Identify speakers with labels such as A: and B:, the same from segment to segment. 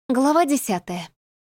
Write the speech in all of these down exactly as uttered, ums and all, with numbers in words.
A: Глава десятая.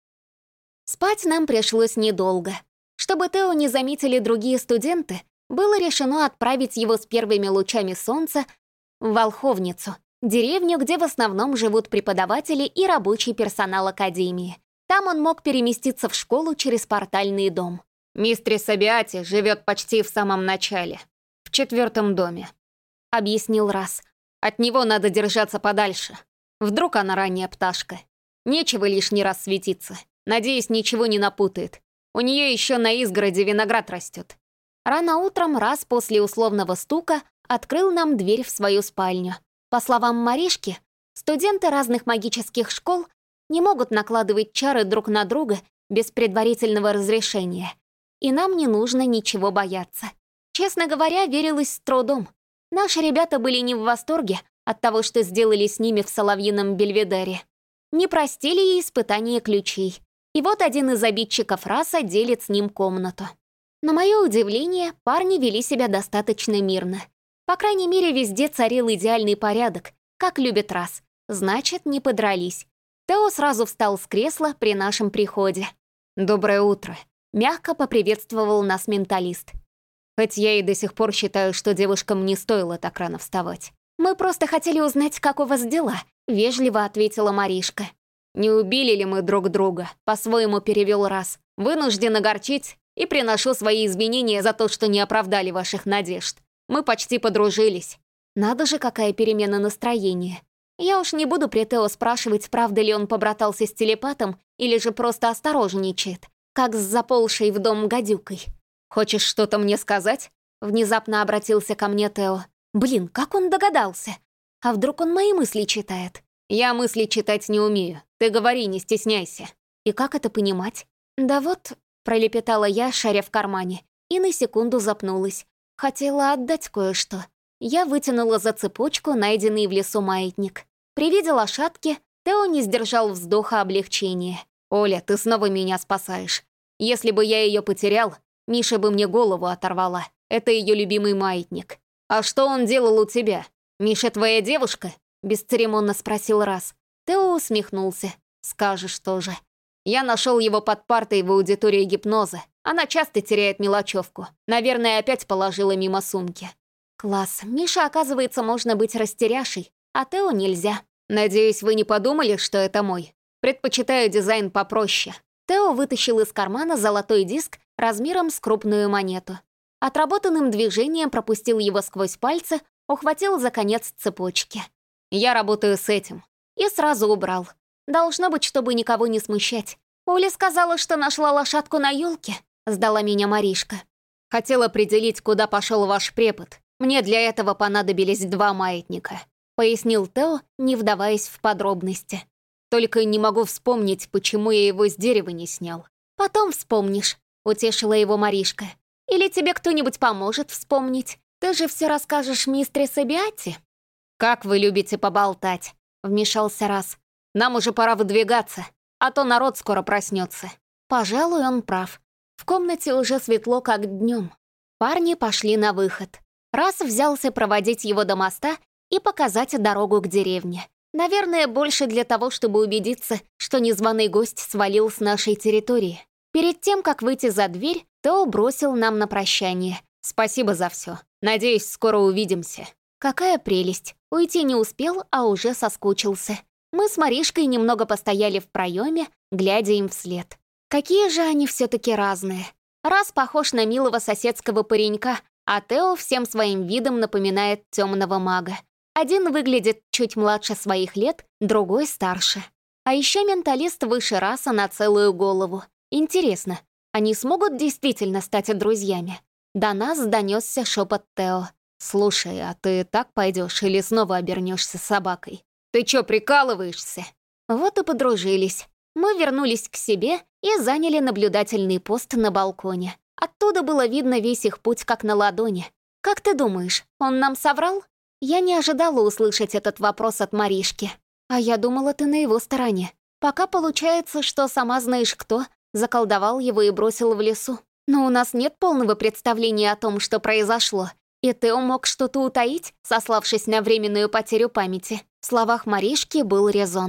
A: Спать нам пришлось недолго. Чтобы Тео не заметили другие студенты, было решено отправить его с первыми лучами солнца в Волховницу, деревню, где в основном живут преподаватели и рабочий персонал академии. Там он мог переместиться в школу через портальный дом. «Мистрис Абиати живет почти в самом начале, в четвертом доме», — объяснил Раз. «От него надо держаться подальше. Вдруг она ранняя пташка. Нечего лишний раз светиться. Надеюсь, ничего не напутает. У нее еще на изгороди виноград растет». Рано утром Раз после условного стука открыл нам дверь в свою спальню. По словам Маришки, студенты разных магических школ не могут накладывать чары друг на друга без предварительного разрешения. И нам не нужно ничего бояться. Честно говоря, верилось с трудом. Наши ребята были не в восторге от того, что сделали с ними в Соловьином Бельведере. Не простили и испытание ключей. И вот один из обидчиков Раса делит с ним комнату. На мое удивление, парни вели себя достаточно мирно. По крайней мере, везде царил идеальный порядок, как любит Рас. Значит, не подрались. Тео сразу встал с кресла при нашем приходе. «Доброе утро», — мягко поприветствовал нас менталист. «Хоть я и до сих пор считаю, что девушкам не стоило так рано вставать. Мы просто хотели узнать, как у вас дела», — вежливо ответила Маришка. «Не убили ли мы друг друга?» — по-своему перевел Раз. «Вынужден огорчить и приношу свои извинения за то, что не оправдали ваших надежд. Мы почти подружились». Надо же, какая перемена настроения. Я уж не буду при Тео спрашивать, правда ли он побратался с телепатом или же просто осторожничает, как с заползшей в дом гадюкой. «Хочешь что-то мне сказать?» — внезапно обратился ко мне Тео. Блин, как он догадался? А вдруг он мои мысли читает? «Я мысли читать не умею. Ты говори, не стесняйся». «И как это понимать?» «Да вот», — пролепетала я, шаря в кармане, и на секунду запнулась. Хотела отдать кое-что. Я вытянула за цепочку найденный в лесу маятник. При виде лошадки Тео не сдержал вздоха облегчения. «Оля, ты снова меня спасаешь. Если бы я ее потерял, Миша бы мне голову оторвала. Это ее любимый маятник. А что он делал у тебя? Миша твоя девушка?» — бесцеремонно спросил Раз. Тео усмехнулся. «Скажешь тоже. Я нашел его под партой в аудитории гипноза. Она часто теряет мелочевку. Наверное, опять положила мимо сумки». «Класс. Миша, оказывается, можно быть растеряшей, а Тео нельзя. Надеюсь, вы не подумали, что это мой. Предпочитаю дизайн попроще». Тео вытащил из кармана золотой диск размером с крупную монету. Отработанным движением пропустил его сквозь пальцы, ухватил за конец цепочки. «Я работаю с этим». И сразу убрал. Должно быть, чтобы никого не смущать. «Оля сказала, что нашла лошадку на елке», — сдала меня Маришка. «Хотел определить, куда пошел ваш препод. Мне для этого понадобились два маятника», — пояснил Тео, не вдаваясь в подробности. «Только не могу вспомнить, почему я его с дерева не снял». «Потом вспомнишь», — утешила его Маришка. «Или тебе кто-нибудь поможет вспомнить? Ты же все расскажешь мистрис Абиати». «Как вы любите поболтать», — вмешался Раз. «Нам уже пора выдвигаться, а то народ скоро проснется». Пожалуй, он прав. В комнате уже светло, как днем. Парни пошли на выход. Раз взялся проводить его до моста и показать дорогу к деревне. Наверное, больше для того, чтобы убедиться, что незваный гость свалил с нашей территории. Перед тем, как выйти за дверь, Тео бросил нам на прощание. «Спасибо за все. Надеюсь, скоро увидимся». Какая прелесть. Уйти не успел, а уже соскучился. Мы с Маришкой немного постояли в проеме, глядя им вслед. Какие же они все-таки разные. Раз похож на милого соседского паренька, а Тео всем своим видом напоминает темного мага. Один выглядит чуть младше своих лет, другой старше. А еще менталист выше Раса на целую голову. Интересно, они смогут действительно стать друзьями? До нас донесся шепот Тео. «Слушай, а ты так пойдешь или снова обернешься собакой? Ты чё, прикалываешься?» Вот и подружились. Мы вернулись к себе и заняли наблюдательный пост на балконе. Оттуда было видно весь их путь как на ладони. «Как ты думаешь, он нам соврал?» Я не ожидала услышать этот вопрос от Маришки. «А я думала, ты на его стороне. Пока получается, что сама знаешь кто заколдовал его и бросил в лесу. Но у нас нет полного представления о том, что произошло. И Тео мог что-то утаить, сославшись на временную потерю памяти». В словах Маришки был резон.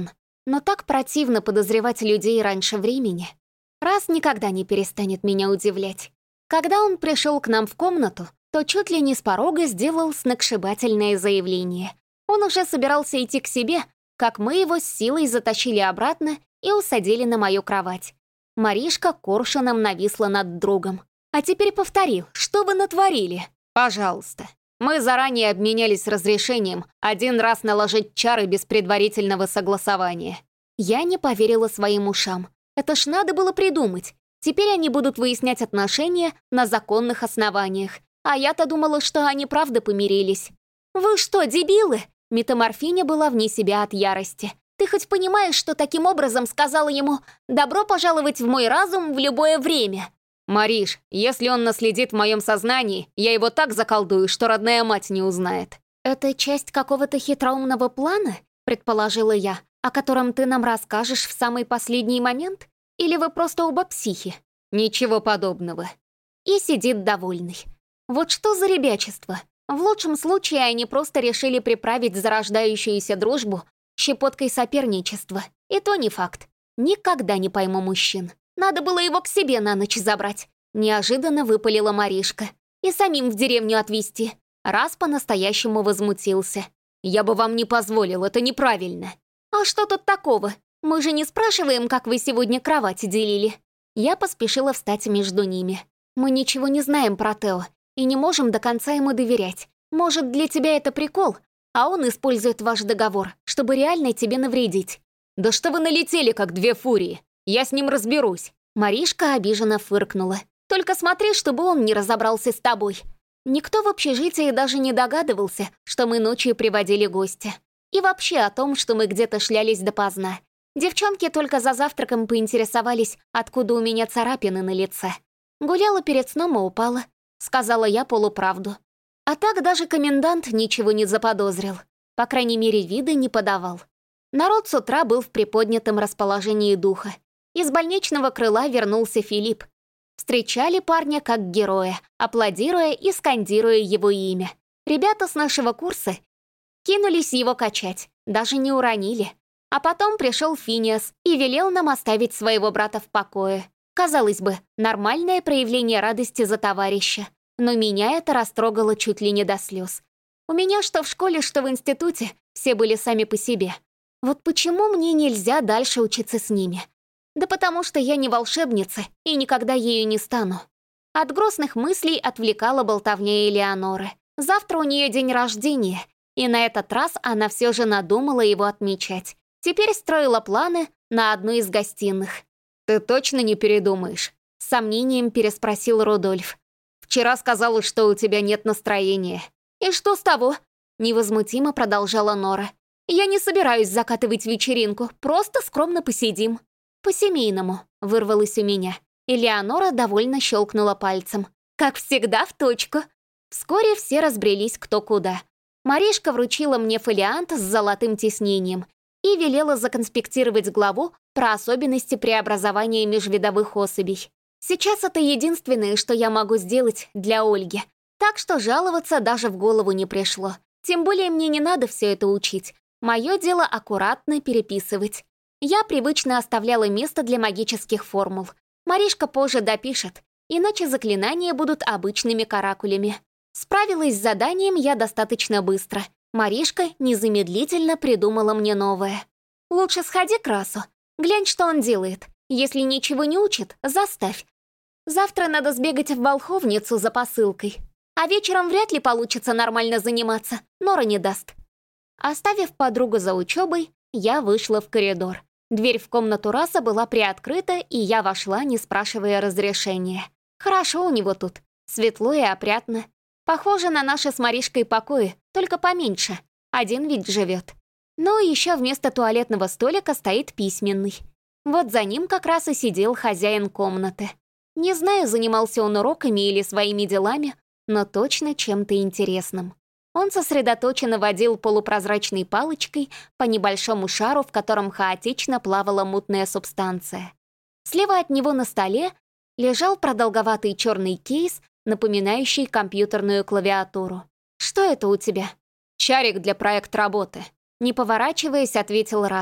A: Но так противно подозревать людей раньше времени. Раз никогда не перестанет меня удивлять. Когда он пришел к нам в комнату, то чуть ли не с порога сделал сногсшибательное заявление. Он уже собирался идти к себе, как мы его с силой затащили обратно и усадили на мою кровать. Маришка коршуном нависла над другом. «А теперь повторил, что вы натворили?» «Пожалуйста. Мы заранее обменялись разрешением один раз наложить чары без предварительного согласования». Я не поверила своим ушам. Это ж надо было придумать. Теперь они будут выяснять отношения на законных основаниях. А я-то думала, что они правда помирились. «Вы что, дебилы?» Метаморфиня была вне себя от ярости. «Ты хоть понимаешь, что таким образом сказала ему «добро пожаловать в мой разум в любое время»?» «Мариш, если он наследит в моем сознании, я его так заколдую, что родная мать не узнает». «Это часть какого-то хитроумного плана?» — предположила я, «о котором ты нам расскажешь в самый последний момент? Или вы просто оба психи?» «Ничего подобного». И сидит довольный. Вот что за ребячество. В лучшем случае они просто решили приправить зарождающуюся дружбу щепоткой соперничества. И то не факт. Никогда не пойму мужчин. Надо было его к себе на ночь забрать. Неожиданно выпалила Маришка. И самим в деревню отвезти. Раз по-настоящему возмутился. «Я бы вам не позволил, это неправильно». «А что тут такого? Мы же не спрашиваем, как вы сегодня кровать делили». Я поспешила встать между ними. «Мы ничего не знаем про Тео и не можем до конца ему доверять. Может, для тебя это прикол, а он использует ваш договор, чтобы реально тебе навредить». «Да что вы налетели, как две фурии? Я с ним разберусь». Маришка обиженно фыркнула. «Только смотри, чтобы он не разобрался с тобой». Никто в общежитии даже не догадывался, что мы ночью приводили гостя. И вообще о том, что мы где-то шлялись допоздна. Девчонки только за завтраком поинтересовались, откуда у меня царапины на лице. Гуляла перед сном и упала. Сказала я полуправду. А так даже комендант ничего не заподозрил. По крайней мере, вида не подавал. Народ с утра был в приподнятом расположении духа. Из больничного крыла вернулся Филипп. Встречали парня как героя, аплодируя и скандируя его имя. Ребята с нашего курса кинулись его качать, даже не уронили. А потом пришел Финиас и велел нам оставить своего брата в покое. Казалось бы, нормальное проявление радости за товарища. Но меня это растрогало чуть ли не до слез. У меня что в школе, что в институте, все были сами по себе. Вот почему мне нельзя дальше учиться с ними? Да потому что я не волшебница и никогда ею не стану. От грустных мыслей отвлекала болтовня Элеоноры. Завтра у нее день рождения, и на этот раз она все же надумала его отмечать. Теперь строила планы на одну из гостиных. «Ты точно не передумаешь?» — с сомнением переспросил Рудольф. «Вчера сказала, что у тебя нет настроения». «И что с того?» — невозмутимо продолжала Нора. «Я не собираюсь закатывать вечеринку, просто скромно посидим». «По-семейному», — вырвалось у меня. Элеонора довольно щелкнула пальцем. «Как всегда, в точку». Вскоре все разбрелись кто куда. Маришка вручила мне фолиант с золотым тиснением и велела законспектировать главу про особенности преобразования межвидовых особей. Сейчас это единственное, что я могу сделать для Ольги. Так что жаловаться даже в голову не пришло. Тем более мне не надо все это учить. Мое дело аккуратно переписывать. Я привычно оставляла место для магических формул. Маришка позже допишет, иначе заклинания будут обычными каракулями. Справилась с заданием я достаточно быстро. Маришка незамедлительно придумала мне новое. «Лучше сходи к Расу. Глянь, что он делает. Если ничего не учит, заставь. Завтра надо сбегать в Волховницу за посылкой. А вечером вряд ли получится нормально заниматься. Нора не даст». Оставив подругу за учебой, я вышла в коридор. Дверь в комнату Раса была приоткрыта, и я вошла, не спрашивая разрешения. Хорошо у него тут. Светло и опрятно. Похоже на наши с Маришкой покои, только поменьше. Один ведь живет. Но еще вместо туалетного столика стоит письменный. Вот за ним как раз и сидел хозяин комнаты. Не знаю, занимался он уроками или своими делами, но точно чем-то интересным. Он сосредоточенно водил полупрозрачной палочкой по небольшому шару, в котором хаотично плавала мутная субстанция. Слева от него на столе лежал продолговатый черный кейс, напоминающий компьютерную клавиатуру. «Что это у тебя?» «Чарик для проект-работы», — не поворачиваясь, ответил Раз.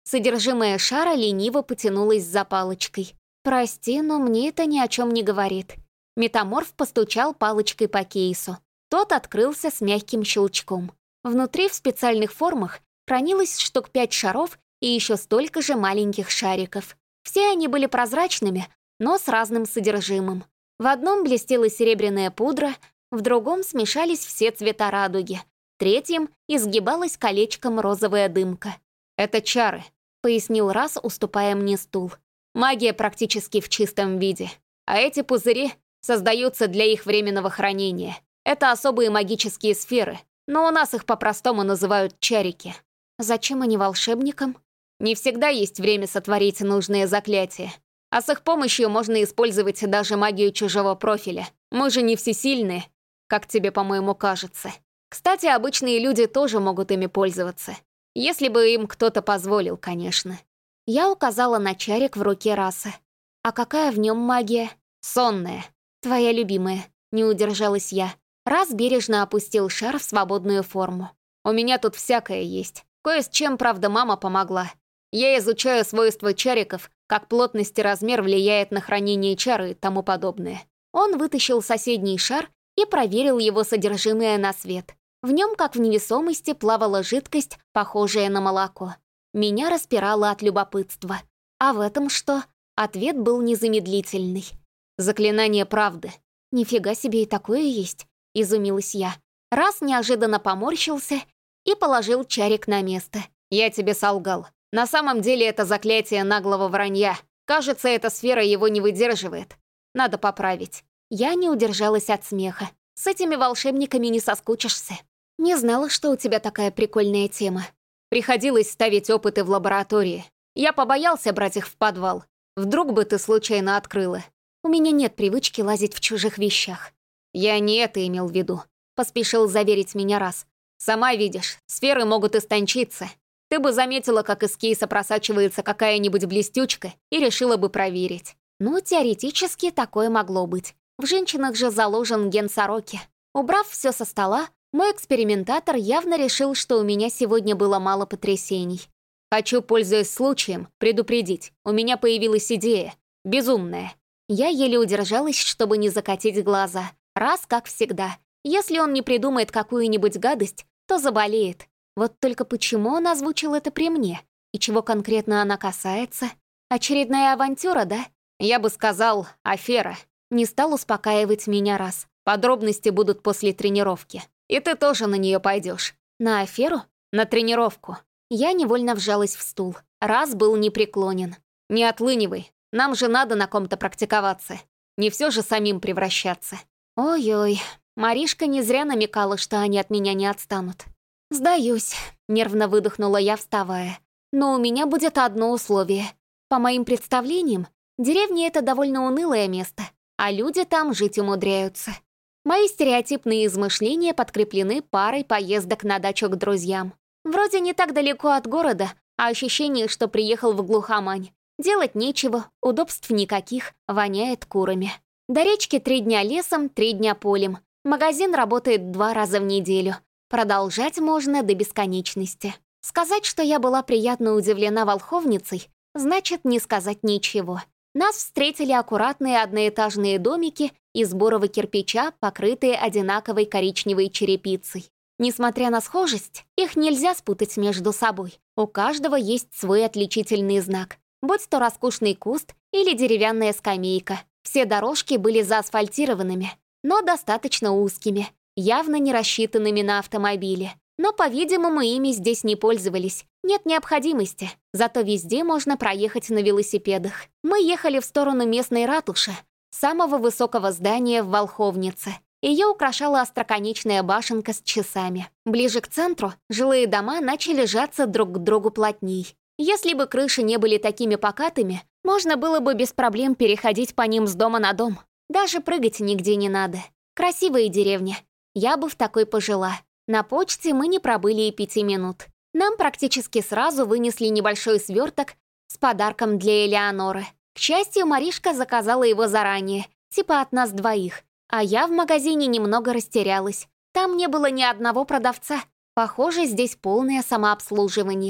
A: Содержимое шара лениво потянулось за палочкой. «Прости, но мне это ни о чем не говорит». Метаморф постучал палочкой по кейсу. Тот открылся с мягким щелчком. Внутри в специальных формах хранилось штук пять шаров и еще столько же маленьких шариков. Все они были прозрачными, но с разным содержимым. В одном блестела серебряная пудра, в другом смешались все цвета радуги, в третьем изгибалась колечком розовая дымка. «Это чары», — пояснил Раз, уступая мне стул. «Магия практически в чистом виде. А эти пузыри создаются для их временного хранения. Это особые магические сферы, но у нас их по-простому называют чарики». «Зачем они волшебникам?» «Не всегда есть время сотворить нужные заклятия. А с их помощью можно использовать даже магию чужого профиля. Мы же не всесильные, как тебе, по-моему, кажется. Кстати, обычные люди тоже могут ими пользоваться. Если бы им кто-то позволил, конечно». Я указала на чарик в руке Раса. «А какая в нем магия?» «Сонная». «Твоя любимая», — не удержалась я. Раз бережно опустил шар в свободную форму. «У меня тут всякое есть. Кое с чем, правда, мама помогла. Я изучаю свойства чариков, как плотность и размер влияет на хранение чары и тому подобное». Он вытащил соседний шар и проверил его содержимое на свет. В нем, как в невесомости, плавала жидкость, похожая на молоко. Меня распирало от любопытства. А в этом что? Ответ был незамедлительный. «Заклинание правды». «Нифига себе, и такое есть», — изумилась я. Раз неожиданно поморщился и положил чарик на место. «Я тебе солгал. На самом деле это заклятие наглого вранья. Кажется, эта сфера его не выдерживает. Надо поправить». Я не удержалась от смеха. С этими волшебниками не соскучишься. Не знала, что у тебя такая прикольная тема. Приходилось ставить опыты в лаборатории. Я побоялся брать их в подвал. Вдруг бы ты случайно открыла. У меня нет привычки лазить в чужих вещах. Я не это имел в виду. Поспешил заверить меня Раз. Сама видишь, сферы могут истончиться. Ты бы заметила, как из кейса просачивается какая-нибудь блестючка, и решила бы проверить. Ну, теоретически такое могло быть. В женщинах же заложен ген сороки. Убрав все со стола, мой экспериментатор явно решил, что у меня сегодня было мало потрясений. Хочу, пользуясь случаем, предупредить. У меня появилась идея. Безумная. Я еле удержалась, чтобы не закатить глаза. Раз, как всегда. Если он не придумает какую-нибудь гадость, то заболеет. Вот только почему он озвучил это при мне? И чего конкретно она касается? Очередная авантюра, да? Я бы сказал, афера. Не стал успокаивать меня Раз. Подробности будут после тренировки. И ты тоже на нее пойдешь. На аферу? На тренировку. Я невольно вжалась в стул. Раз был непреклонен. Не отлынивай. Нам же надо на ком-то практиковаться. Не все же самим превращаться. Ой-ой. Маришка не зря намекала, что они от меня не отстанут. «Сдаюсь», — нервно выдохнула я, вставая. «Но у меня будет одно условие. По моим представлениям, деревня — это довольно унылое место, а люди там жить умудряются. Мои стереотипные измышления подкреплены парой поездок на дачу к друзьям. Вроде не так далеко от города, а ощущение, что приехал в глухомань. Делать нечего, удобств никаких, воняет курами. До речки три дня лесом, три дня полем. Магазин работает два раза в неделю. Продолжать можно до бесконечности. Сказать, что я была приятно удивлена волховницей, значит не сказать ничего. Нас встретили аккуратные одноэтажные домики из бурого кирпича, покрытые одинаковой коричневой черепицей. Несмотря на схожесть, их нельзя спутать между собой. У каждого есть свой отличительный знак, будь то роскошный куст или деревянная скамейка. Все дорожки были заасфальтированными, но достаточно узкими, явно не рассчитанными на автомобили. Но, по-видимому, ими здесь не пользовались. Нет необходимости, зато везде можно проехать на велосипедах. Мы ехали в сторону местной ратуши, самого высокого здания в Волховнице. Ее украшала остроконечная башенка с часами. Ближе к центру жилые дома начали сжаться друг к другу плотней. Если бы крыши не были такими покатыми, можно было бы без проблем переходить по ним с дома на дом. Даже прыгать нигде не надо. Красивая деревня. Я бы в такой пожила. На почте мы не пробыли и пяти минут. Нам практически сразу вынесли небольшой сверток с подарком для Элеоноры. К счастью, Маришка заказала его заранее, типа от нас двоих. А я в магазине немного растерялась. Там не было ни одного продавца. Похоже, здесь полное самообслуживание.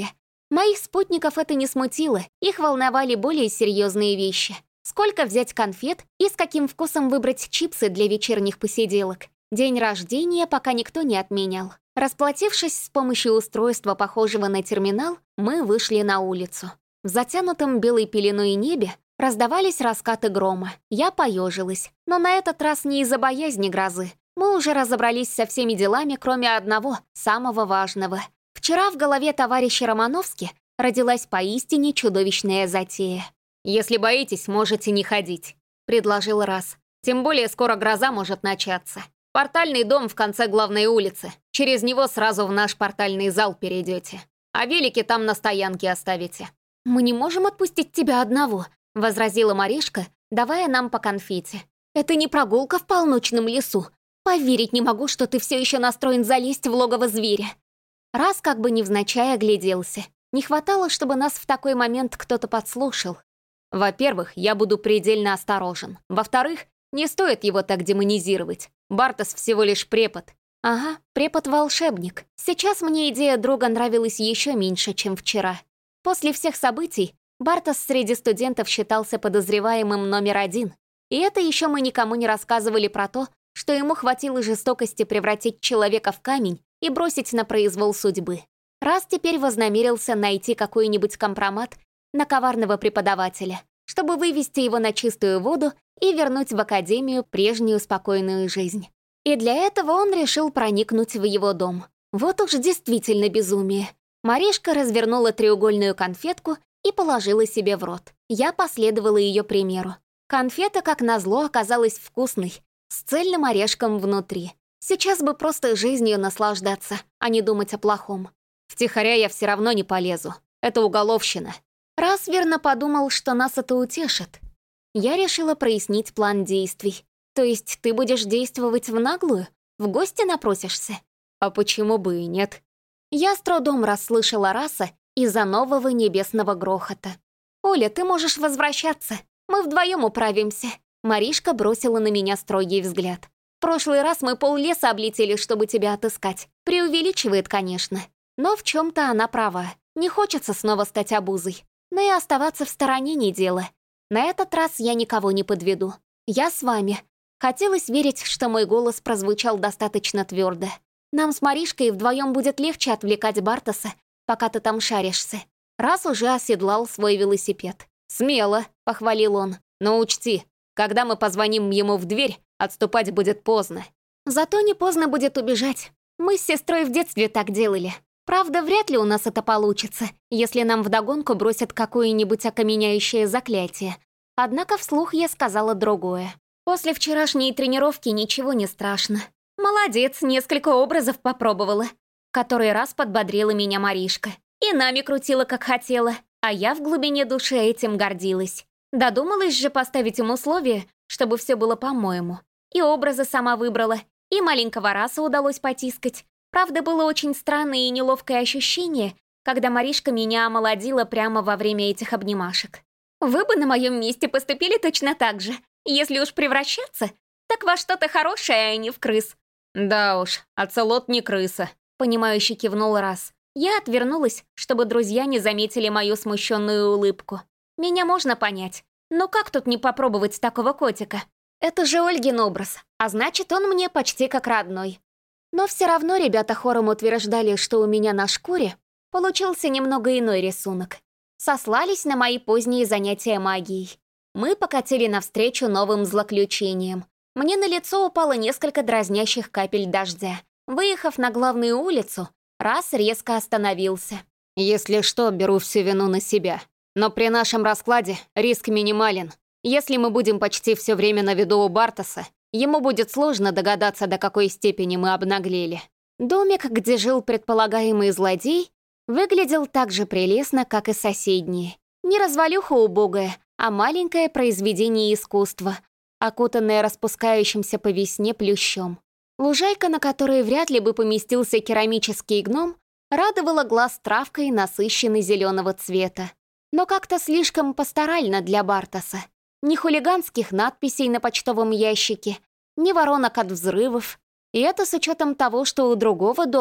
A: Моих спутников это не смутило, их волновали более серьезные вещи. Сколько взять конфет и с каким вкусом выбрать чипсы для вечерних посиделок. День рождения пока никто не отменял. Расплатившись с помощью устройства, похожего на терминал, мы вышли на улицу. В затянутом белой пеленой небе раздавались раскаты грома. Я поежилась, но на этот раз не из-за боязни грозы. Мы уже разобрались со всеми делами, кроме одного, самого важного. Вчера в голове товарища Романовски родилась поистине чудовищная затея. «Если боитесь, можете не ходить», — предложил Раз. «Тем более скоро гроза может начаться. Портальный дом в конце главной улицы. Через него сразу в наш портальный зал перейдете. А велики там на стоянке оставите». «Мы не можем отпустить тебя одного», — возразила Маришка, давая нам по конфете. «Это не прогулка в полночном лесу. Поверить не могу, что ты все еще настроен залезть в логово зверя». Раз как бы невзначай огляделся. Не хватало, чтобы нас в такой момент кто-то подслушал. «Во-первых, я буду предельно осторожен. Во-вторых, не стоит его так демонизировать. Бартос всего лишь препод». «Ага, препод-волшебник. Сейчас мне идея друга нравилась еще меньше, чем вчера. После всех событий Бартос среди студентов считался подозреваемым номер один. И это еще мы никому не рассказывали про то, что ему хватило жестокости превратить человека в камень и бросить на произвол судьбы. Раз теперь вознамерился найти какой-нибудь компромат на коварного преподавателя, чтобы вывести его на чистую воду и вернуть в академию прежнюю спокойную жизнь. И для этого он решил проникнуть в его дом. Вот уж действительно безумие. Маришка развернула треугольную конфетку и положила себе в рот. Я последовала ее примеру. Конфета, как назло, оказалась вкусной, с цельным орешком внутри. Сейчас бы просто жизнью наслаждаться, а не думать о плохом. Втихаря я все равно не полезу. Это уголовщина. Раз верно подумал, что нас это утешит. Я решила прояснить план действий. То есть ты будешь действовать в наглую? В гости напросишься? А почему бы и нет? Я с трудом расслышала Раса из-за нового небесного грохота. «Оля, ты можешь возвращаться. Мы вдвоем управимся». Маришка бросила на меня строгий взгляд. «В прошлый раз мы поллеса облетели, чтобы тебя отыскать. Преувеличивает, конечно. Но в чем-то она права. Не хочется снова стать обузой. Но и оставаться в стороне не дело. На этот раз я никого не подведу. Я с вами». Хотелось верить, что мой голос прозвучал достаточно твердо. «Нам с Маришкой вдвоем будет легче отвлекать Бартоса, пока ты там шаришься». Раз уже оседлал свой велосипед. «Смело», — похвалил он. «Но учти, когда мы позвоним ему в дверь, отступать будет поздно». «Зато не поздно будет убежать. Мы с сестрой в детстве так делали. Правда, вряд ли у нас это получится, если нам вдогонку бросят какое-нибудь окаменяющее заклятие. Однако вслух я сказала другое. После вчерашней тренировки ничего не страшно. Молодец, несколько образов попробовала. Который раз подбодрила меня Маришка. И нами крутила, как хотела. А я в глубине души этим гордилась. Додумалась же поставить им условие, чтобы все было по-моему. И образы сама выбрала, и маленького раса удалось потискать. Правда, было очень странное и неловкое ощущение, когда Маришка меня омолодила прямо во время этих обнимашек. Вы бы на моем месте поступили точно так же. Если уж превращаться, так во что-то хорошее, а не в крыс. «Да уж, оцелот не крыса», — понимающе кивнул Раз. Я отвернулась, чтобы друзья не заметили мою смущенную улыбку. Меня можно понять, но как тут не попробовать такого котика? Это же Ольгин образ, а значит, он мне почти как родной. Но все равно ребята хором утверждали, что у меня на шкуре получился немного иной рисунок. Сослались на мои поздние занятия магией. Мы покатили навстречу новым злоключениям. Мне на лицо упало несколько дразнящих капель дождя. Выехав на главную улицу, Раз резко остановился. «Если что, беру всю вину на себя. Но при нашем раскладе риск минимален. Если мы будем почти все время на виду у Бартоса, ему будет сложно догадаться, до какой степени мы обнаглели». Домик, где жил предполагаемый злодей, выглядел так же прелестно, как и соседние. Не развалюха убогая, а маленькое произведение искусства, окутанное распускающимся по весне плющом. Лужайка, на которой вряд ли бы поместился керамический гном, радовала глаз травкой насыщенной зеленого цвета. Но как-то слишком пасторально для Бартоса. Ни хулиганских надписей на почтовом ящике, ни воронок от взрывов. И это с учетом того, что у другого дома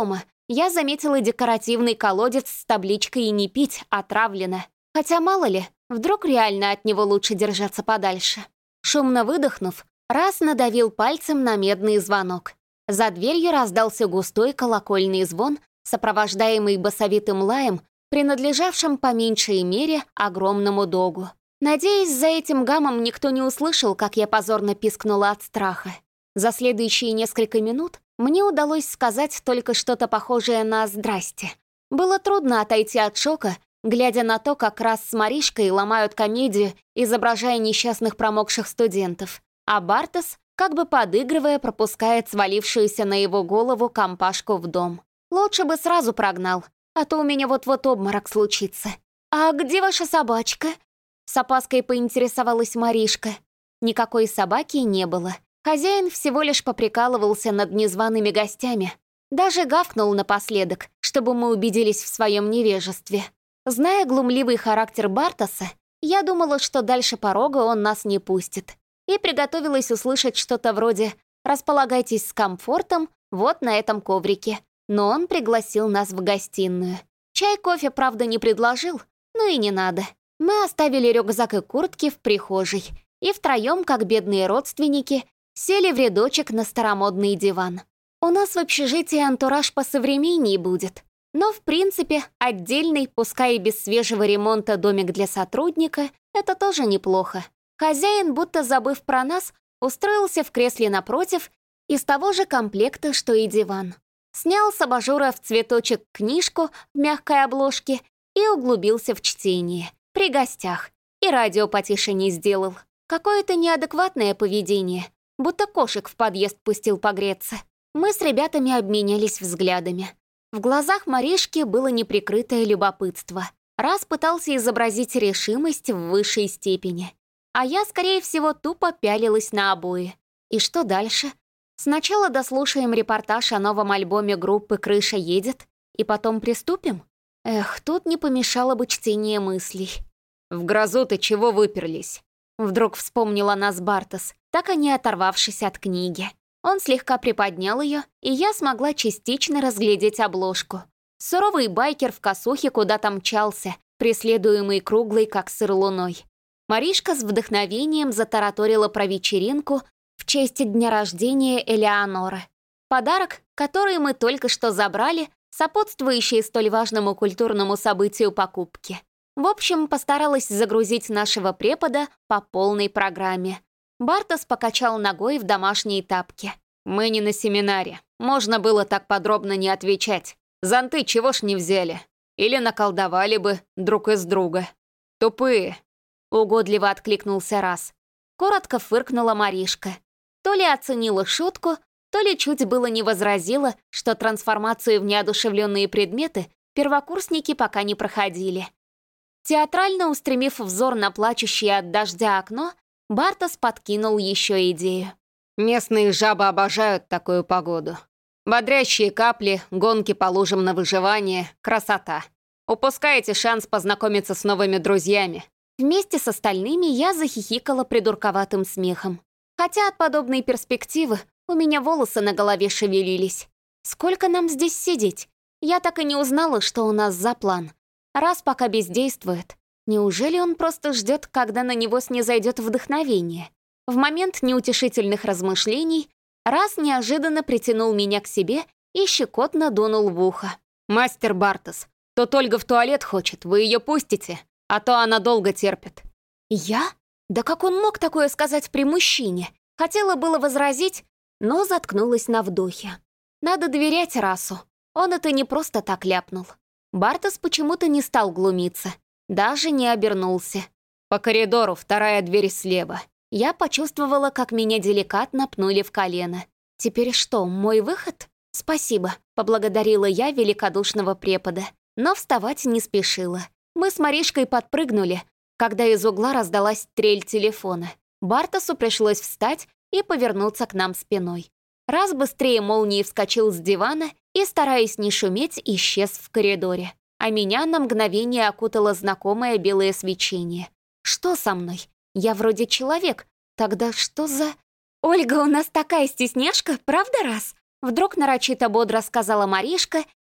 A: я заметила декоративный колодец с табличкой «Не пить, отравлено». Хотя мало ли, вдруг реально от него лучше держаться подальше. Шумно выдохнув, раз надавил пальцем на медный звонок. За дверью раздался густой колокольный звон, сопровождаемый басовитым лаем, принадлежавшим по меньшей мере огромному догу. Надеюсь, за этим гамом никто не услышал, как я позорно пискнула от страха. За следующие несколько минут мне удалось сказать только что-то похожее на «здрасте». Было трудно отойти от шока, глядя на то, как раз с Маришкой ломают комедию, изображая несчастных промокших студентов, а Бартос, как бы подыгрывая, пропускает свалившуюся на его голову компашку в дом. Лучше бы сразу прогнал, а то у меня вот-вот обморок случится. «А где ваша собачка?» С опаской поинтересовалась Маришка. Никакой собаки не было. Хозяин всего лишь поприкалывался над незваными гостями. Даже гавкнул напоследок, чтобы мы убедились в своем невежестве. Зная глумливый характер Бартоса, я думала, что дальше порога он нас не пустит. И приготовилась услышать что-то вроде «Располагайтесь с комфортом вот на этом коврике». Но он пригласил нас в гостиную. Чай, кофе, правда, не предложил, но и не надо. Мы оставили рюкзак и куртки в прихожей и втроем, как бедные родственники, сели в рядочек на старомодный диван. У нас в общежитии антураж посовременнее будет. Но, в принципе, отдельный, пускай и без свежего ремонта, домик для сотрудника — это тоже неплохо. Хозяин, будто забыв про нас, устроился в кресле напротив из того же комплекта, что и диван. Снял с абажура в цветочек книжку в мягкой обложке и углубился в чтение. При гостях. И радио потише не сделал. Какое-то неадекватное поведение. Будто кошек в подъезд пустил погреться. Мы с ребятами обменялись взглядами. В глазах Маришки было неприкрытое любопытство. Раз пытался изобразить решимость в высшей степени. А я, скорее всего, тупо пялилась на обои. И что дальше? Сначала дослушаем репортаж о новом альбоме группы «Крыша едет», и потом приступим? Эх, тут не помешало бы чтение мыслей. «В грозу-то чего выперлись?» Вдруг вспомнила нас Бартос, так и не оторвавшись от книги. Он слегка приподнял ее, и я смогла частично разглядеть обложку. Суровый байкер в косухе куда-то мчался, преследуемый круглой, как сыр, луной. Маришка с вдохновением затараторила про вечеринку в честь дня рождения Элеоноры. Подарок, который мы только что забрали, сопутствующий столь важному культурному событию покупки. В общем, постаралась загрузить нашего препода по полной программе. Бартос покачал ногой в домашние тапки. «Мы не на семинаре. Можно было так подробно не отвечать. Зонты чего ж не взяли? Или наколдовали бы друг из друга. Тупые!» Угодливо откликнулся раз. Коротко фыркнула Маришка. То ли оценила шутку, то ли чуть было не возразила, что трансформацию в неодушевленные предметы первокурсники пока не проходили. Театрально устремив взор на плачущее от дождя окно, Бартос подкинул еще идею. «Местные жабы обожают такую погоду. Бодрящие капли, гонки по лужам на выживание, красота. Упускаете шанс познакомиться с новыми друзьями». Вместе с остальными я захихикала придурковатым смехом. Хотя от подобной перспективы у меня волосы на голове шевелились. Сколько нам здесь сидеть? Я так и не узнала, что у нас за план. Раз пока бездействует. Неужели он просто ждет, когда на него снизойдет вдохновение? В момент неутешительных размышлений раз неожиданно притянул меня к себе и щекотно дунул в ухо. «Мастер Бартос, то Ольга в туалет хочет, вы ее пустите, а то она долго терпит». «Я? Да как он мог такое сказать при мужчине?» Хотела было возразить, но заткнулась на вдохе. Надо доверять Расу. Он это не просто так ляпнул. Бартос почему-то не стал глумиться. Даже не обернулся. «По коридору, вторая дверь слева». Я почувствовала, как меня деликатно пнули в колено. «Теперь что, мой выход?» «Спасибо», — поблагодарила я великодушного препода. Но вставать не спешила. Мы с Маришкой подпрыгнули, когда из угла раздалась трель телефона. Бартосу пришлось встать и повернуться к нам спиной. Раз быстрее молнии вскочил с дивана и, стараясь не шуметь, исчез в коридоре. А меня на мгновение окутало знакомое белое свечение. Что со мной? Я вроде человек. Тогда что за... «Ольга у нас такая стесняшка, правда, раз?» Вдруг нарочито бодро сказала Маришка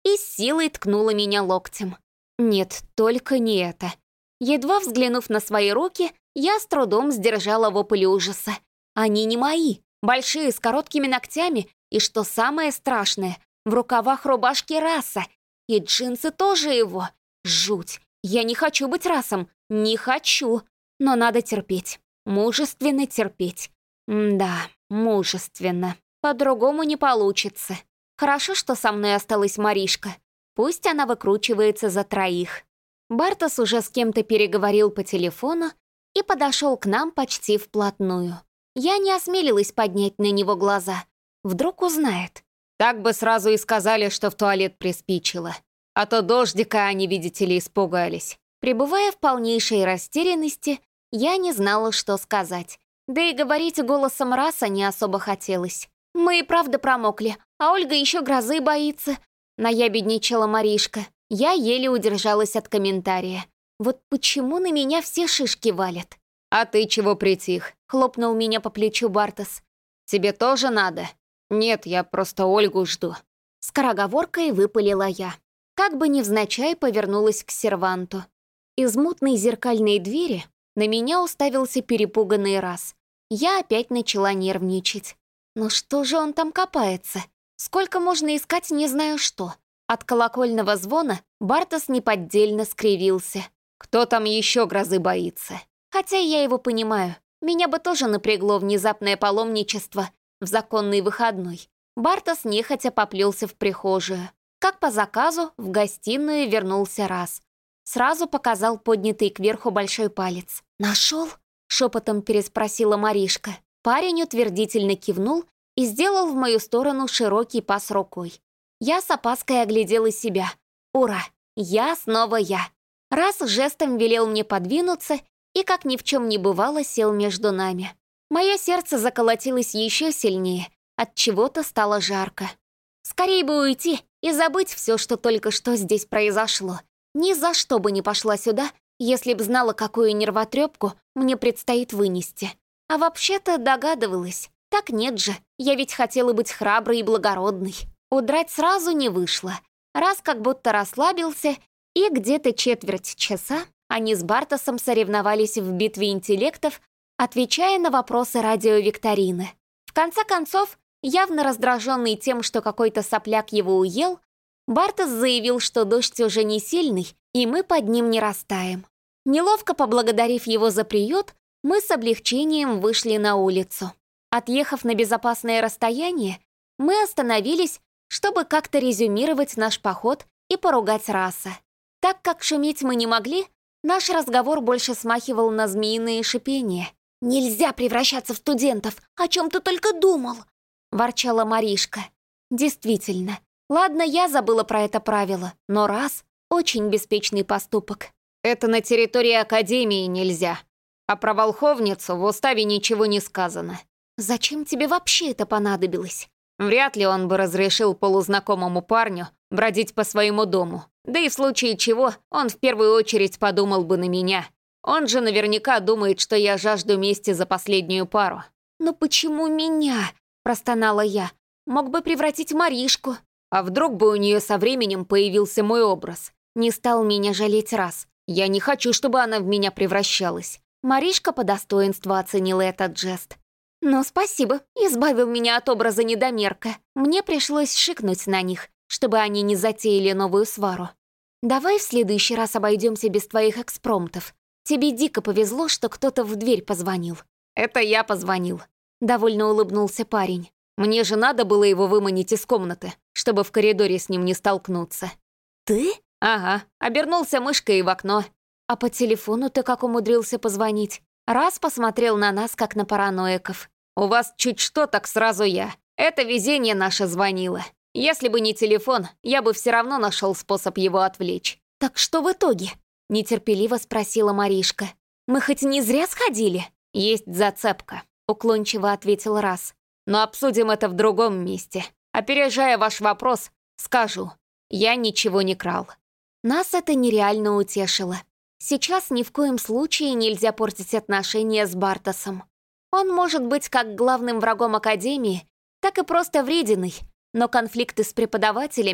A: и с силой ткнула меня локтем. Нет, только не это. Едва взглянув на свои руки, я с трудом сдержала вопль ужаса. Они не мои, большие, с короткими ногтями, и, что самое страшное, в рукавах рубашки Раса. И джинсы тоже его. Жуть. Я не хочу быть Расом. Не хочу. Но надо терпеть. Мужественно терпеть. М-да, мужественно. По-другому не получится. Хорошо, что со мной осталась Маришка. Пусть она выкручивается за троих. Бартос уже с кем-то переговорил по телефону и подошел к нам почти вплотную. Я не осмелилась поднять на него глаза. Вдруг узнает.
B: Так бы сразу и сказали, что в туалет приспичило. А то дождика они, видите ли, испугались.
A: Пребывая в полнейшей растерянности, я не знала, что сказать. Да и говорить голосом Раса не особо хотелось. Мы и правда промокли, а Ольга еще грозы боится. Наябедничала Маришка. Я еле удержалась от комментария. Вот почему на меня все шишки валят?
B: «А ты чего притих?»
A: — хлопнул меня по плечу Бартос.
B: «Тебе тоже надо?» «Нет, я просто Ольгу жду».
A: Скороговоркой выпалила я. Как бы невзначай повернулась к серванту. Из мутной зеркальной двери на меня уставился перепуганный Рас. Я опять начала нервничать. Но что же он там копается? Сколько можно искать, не знаю что. От колокольного звона Бартос неподдельно скривился.
B: «Кто там еще грозы боится?»
A: Хотя я его понимаю. Меня бы тоже напрягло внезапное паломничество в законный выходной. Бартос нехотя поплелся в прихожую. Как по заказу, в гостиную вернулся Рас. Сразу показал поднятый кверху большой палец. «Нашел?» — шепотом переспросила Маришка. Парень утвердительно кивнул и сделал в мою сторону широкий пас рукой. Я с опаской оглядела себя. Ура! Я снова я. Рас жестом велел мне подвинуться и, как ни в чем не бывало, сел между нами. Мое сердце заколотилось еще сильнее, от чего-то стало жарко. Скорее бы уйти и забыть все, что только что здесь произошло. Ни за что бы не пошла сюда, если б знала, какую нервотрепку мне предстоит вынести. А вообще-то догадывалась. Так нет же, я ведь хотела быть храброй и благородной. Удрать сразу не вышло. Раз как будто расслабился, и где-то четверть часа они с Бартосом соревновались в битве интеллектов, отвечая на вопросы радиовикторины. В конце концов, явно раздраженный тем, что какой-то сопляк его уел, Бартос заявил, что дождь уже не сильный, и мы под ним не растаем. Неловко поблагодарив его за приют, мы с облегчением вышли на улицу. Отъехав на безопасное расстояние, мы остановились, чтобы как-то резюмировать наш поход и поругать Раса. Так как шуметь мы не могли, наш разговор больше смахивал на змеиное шипение. «Нельзя превращаться в студентов, о чем ты только думал!» — ворчала Маришка. Действительно, ладно, я забыла про это правило, но Рас — очень беспечный поступок.
B: «Это на территории Академии нельзя, а про волховницу в уставе ничего не сказано».
A: «Зачем тебе вообще это понадобилось?»
B: Вряд ли он бы разрешил полузнакомому парню бродить по своему дому. Да и в случае чего он в первую очередь подумал бы на меня. Он же наверняка думает, что я жажду мести за последнюю пару.
A: «Но почему меня?» – простонала я. «Мог бы превратить Маришку».
B: А вдруг бы у нее со временем появился мой образ?
A: Не стал меня жалеть Рас.
B: Я не хочу, чтобы она в меня превращалась.
A: Маришка по достоинству оценила этот жест. «Но спасибо, избавил меня от образа недомерка. Мне пришлось шикнуть на них, чтобы они не затеяли новую свару. Давай в следующий раз обойдемся без твоих экспромтов. Тебе дико повезло, что кто-то в дверь позвонил».
B: «Это я позвонил»,
A: — довольно улыбнулся парень.
B: «Мне же надо было его выманить из комнаты, чтобы в коридоре с ним не столкнуться».
A: «Ты?»
B: «Ага, обернулся мышкой и в окно».
A: «А по телефону ты как умудрился позвонить?» Раз посмотрел на нас, как на параноиков.
B: «У вас чуть что, так сразу я. Это везение наше звонило. Если бы не телефон, я бы все равно нашел способ его отвлечь».
A: «Так что в итоге?» — нетерпеливо спросила Маришка. «Мы хоть не зря сходили?»
B: «Есть зацепка», — уклончиво ответил Раз. «Но обсудим это в другом месте. Опережая ваш вопрос, скажу, я ничего не крал».
A: Нас это нереально утешило. Сейчас ни в коем случае нельзя портить отношения с Бартосом. Он может быть как главным врагом Академии, так и просто врединой, но конфликты с преподавателями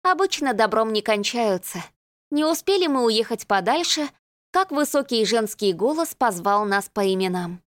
A: обычно добром не кончаются. Не успели мы уехать подальше, как высокий женский голос позвал нас по именам.